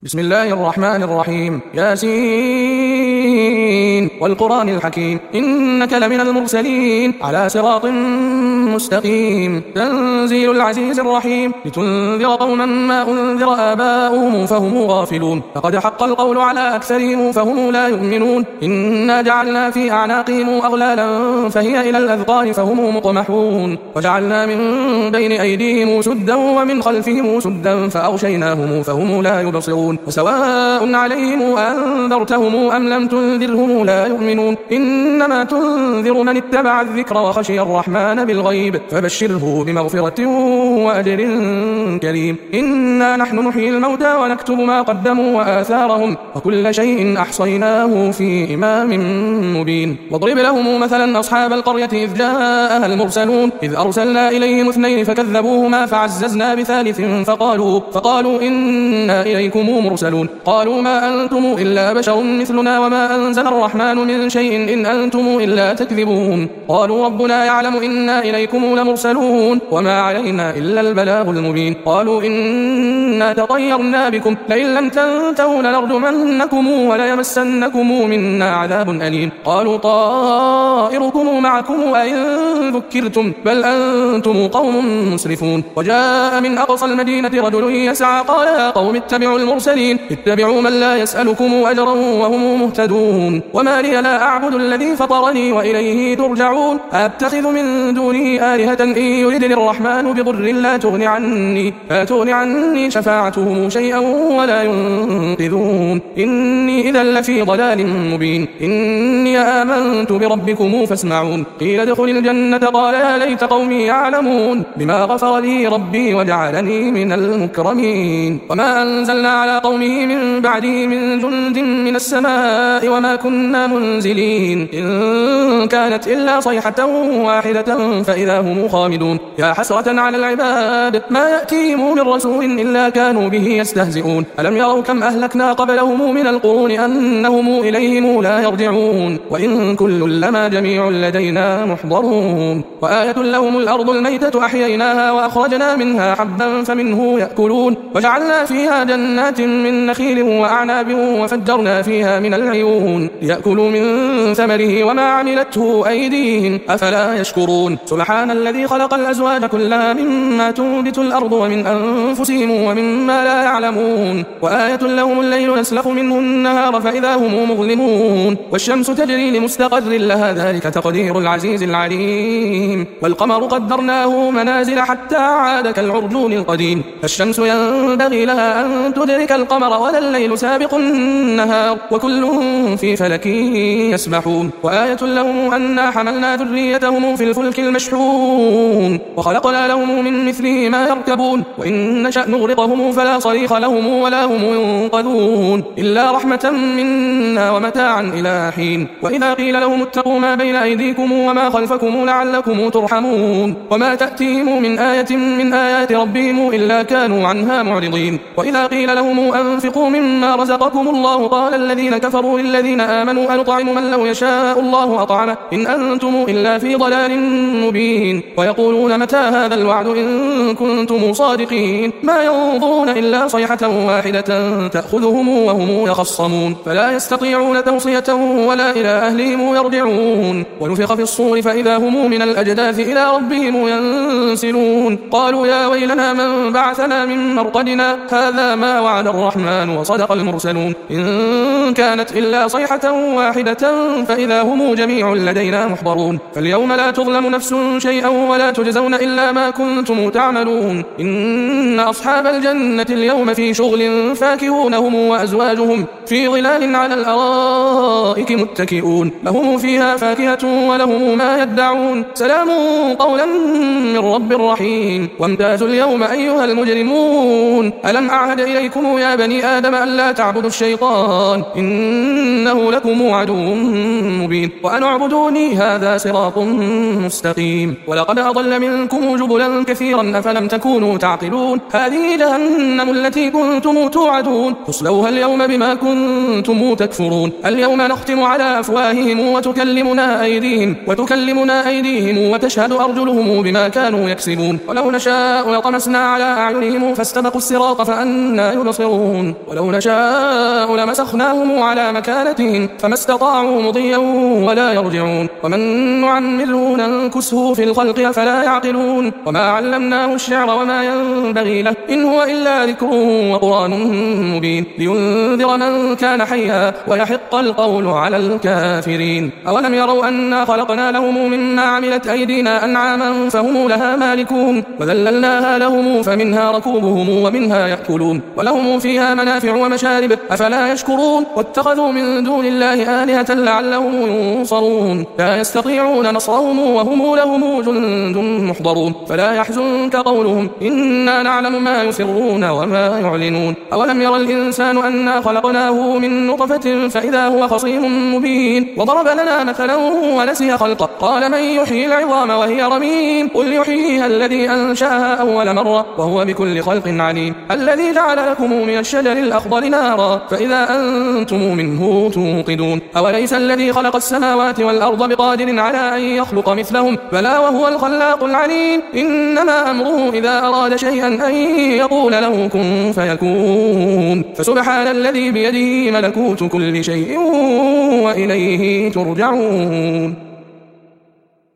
بسم الله الرحمن الرحيم. ياسين والقرآن الحكيم إنك لمن المرسلين على صراط مستقيم. تنزيل العزيز الرحيم لتنذر قوما ما أنذر آباؤهم فهم غافلون. لقد حق القول على أكثرهم فهم لا يؤمنون. إنا جعلنا في أعناقهم أغلالا فهي إلى الأذقان فهم مطمحون. وجعلنا من بين أيديهم سدا ومن خلفهم سدا فأغشيناهم فهم لا يبصرون. وسواء عليهم أنذرتهم أم لم تنذرهم لا يؤمنون. إنما تنذر من اتبع الذكر وخشي الرحمن بالغيب فبشره بمغفرة وأجر كريم. إنا نحن نحيي الموتى ونكتب ما قدموا وآثارهم وكل شيء أحصيناه في إمام مبين. واضرب لهم مثلا أصحاب القرية إذ جاءها المرسلون إذ أرسلنا إليهم 2 فكذبوهما فعززنا بثالث فقالوا إنا إليكم مرسلون. قالوا ما أنتم إلا بشر مثلنا وما أنزل الرحمن من شيء إن أنتم إلا تكذبون. قالوا ربنا يعلم إنا إليكم لمرسلون وما علينا إلا البلاغ المبين. قالوا إنا تطيرنا بكم لئن لم تنتهوا لنرجمنكم وليمسنكم منا عذاب أليم. قالوا طائركم معكم أئن ذكرتم بل أنتم قوم مسرفون. وجاء من أقصى المدينة رجل يسعى قال يا قوم اتبعوا المرسلين اتبعوا من لا يسألكم أجرا وهم مهتدون. وما لي لا أعبد الذي فطرني وإليه ترجعون. أتخذ من دونه آلهة إن يردني الرحمن بضر لا تغني عني شفاعتهم شيئا ولا ينقذون. إني إذا لفي ضلال مبين. إني آمنت بربكم فاسمعون. قيل ادخل الجنة قال يا ليت قومي يعلمون بما غفر لي ربي وجعلني من المكرمين. وما أنزلنا على قومه من بعده من جند من السماء وما كنا منزلين إن كانت إلا صيحة واحدة فإذا هم خامدون. يا حسرة على العباد ما يأتيهم من رسول إلا كانوا به يستهزئون. ألم يروا كم أهلكنا قبلهم من القرون أنهم إليهم لا يرجعون. وإن كل لما جميع لدينا محضرون. وآية لهم الأرض الميتة أحييناها وأخرجنا منها حبا فمنه يأكلون. وجعلنا فيها جنات من نخيل وأعناب وفجرنا فيها من العيون ليأكلوا من ثمره وما عملته أيديهم أفلا يشكرون. سبحان الذي خلق الأزواج كلها مما تنبت الأرض ومن أنفسهم ومما لا يعلمون. وآية لهم الليل نسلخ منه النهار فإذا هم مظلمون. والشمس تجري لمستقر لها ذلك تقدير العزيز العليم. والقمر قدرناه منازل حتى عاد كالعرجون القديم. فالشمس ينبغي لها أن تدرك القمر ولا الليل سابق النهار وكل في فلك يسبحون. وآية لهم أنا حملنا ذريتهم في الفلك المشحون وخلقنا لهم من مثله ما يركبون. وإن نشأ نغرقهم فلا صريخ لهم ولا هم ينقذون إلا رحمة منا ومتاعا إلى حين. وإذا قيل لهم اتقوا ما بين أيديكم وما خلفكم لعلكم ترحمون. وما تأتيهم من آية من آيات ربهم إلا كانوا عنها معرضين. وإذا قيل لهم أنفقوا مما رزقكم الله قال الذين كفروا للذين آمنوا أنطعم من لو يشاء الله أطعمه إن أنتم إلا في ضلال مبين. ويقولون متى هذا الوعد إن كنتم صادقين. ما ينظرون إلا صيحة واحدة تأخذهم وهم يخصمون فلا يستطيعون توصية ولا إلى أهلهم يرجعون. ونفخ في الصور فإذا هم من الأجداث إلى ربهم ينسلون. قالوا يا ويلنا من بعثنا من مرقدنا هذا ما وعد الرحمن وصدق المرسلون إن كانت إلا صيحة واحدة فإذا هم جميع لدينا محضرون. فاليوم لا تظلم نفس شيئا ولا تجزون إلا ما كنتم تعملون. إن أصحاب الجنة اليوم في شغل فاكهون هم وأزواجهم في ظلال على الأرائك متكئون لهم فيها فاكهة ولهم ما يدعون سلام قولا من رب رحيم. وامتازوا اليوم أيها المجرمون ألم أعهد إليكم يا بني آدم ألا تعبدوا الشيطان إنه لكم عدو مبين وأن اعبدوني هذا صراط مستقيم. الجحيم ولقد أضل منكم جبلا كثيرا أفلم تكونوا تعقلون هذه جهنم التي كنتم توعدون تصلوها اليوم بما كنتم تكفرون اليوم نختم على أفواههم وتكلمنا أيديهم وتشهد أرجلهم بما كانوا يكسبون ولو نشاء لطمسنا على أعينهم فاستبقوا الصراط فأنى يبصرون ولو نشاء لمسخناهم على مكانتهم فما استطاعوا مضيا ولا يرجعون ومن نعمره ننكسه في الخلق أفلا يعقلون وما علمناه الشعر وما ينبغي له إن هو إلا ذكر وقرآن مبين لينذر من كان حيا ويحق القول على الكافرين أولم يروا أنا خلقنا لهم مما عملت أيدينا أنعاما فهم لها مالكون وذللناها لهم فمنها ركوبهم ومنها يأكلون ولهم فيها منافع ومشارب أفلا يشكرون واتخذوا من دون الله آلهة لعلهم ينصرون لا يستطيعون نصرهم وهم لهم جند محضرون فلا يحزنك قولهم إنا نعلم ما يسرون وما يعلنون أولم يرى الإنسان أنا خلقناه من نطفة فإذا هو خصيم مبين وضرب لنا مثلا ونسي خلقه قال من يحيي العظام وهي رميم قل يحييها الذي أنشأها أول مرة وهو بكل خلق عليم الذي جعل لكم من الشجر الأخضر نارا فإذا أنتم منه توقدون أوليس الذي خلق السماوات والأرض بقادر على أن يخلق مثلهم بلى وهو الخلاق العليم إنما أمره إذا أراد شيئا أن يقول له كن فيكون فسبحان الذي بيده ملكوت كل شيء وإليه ترجعون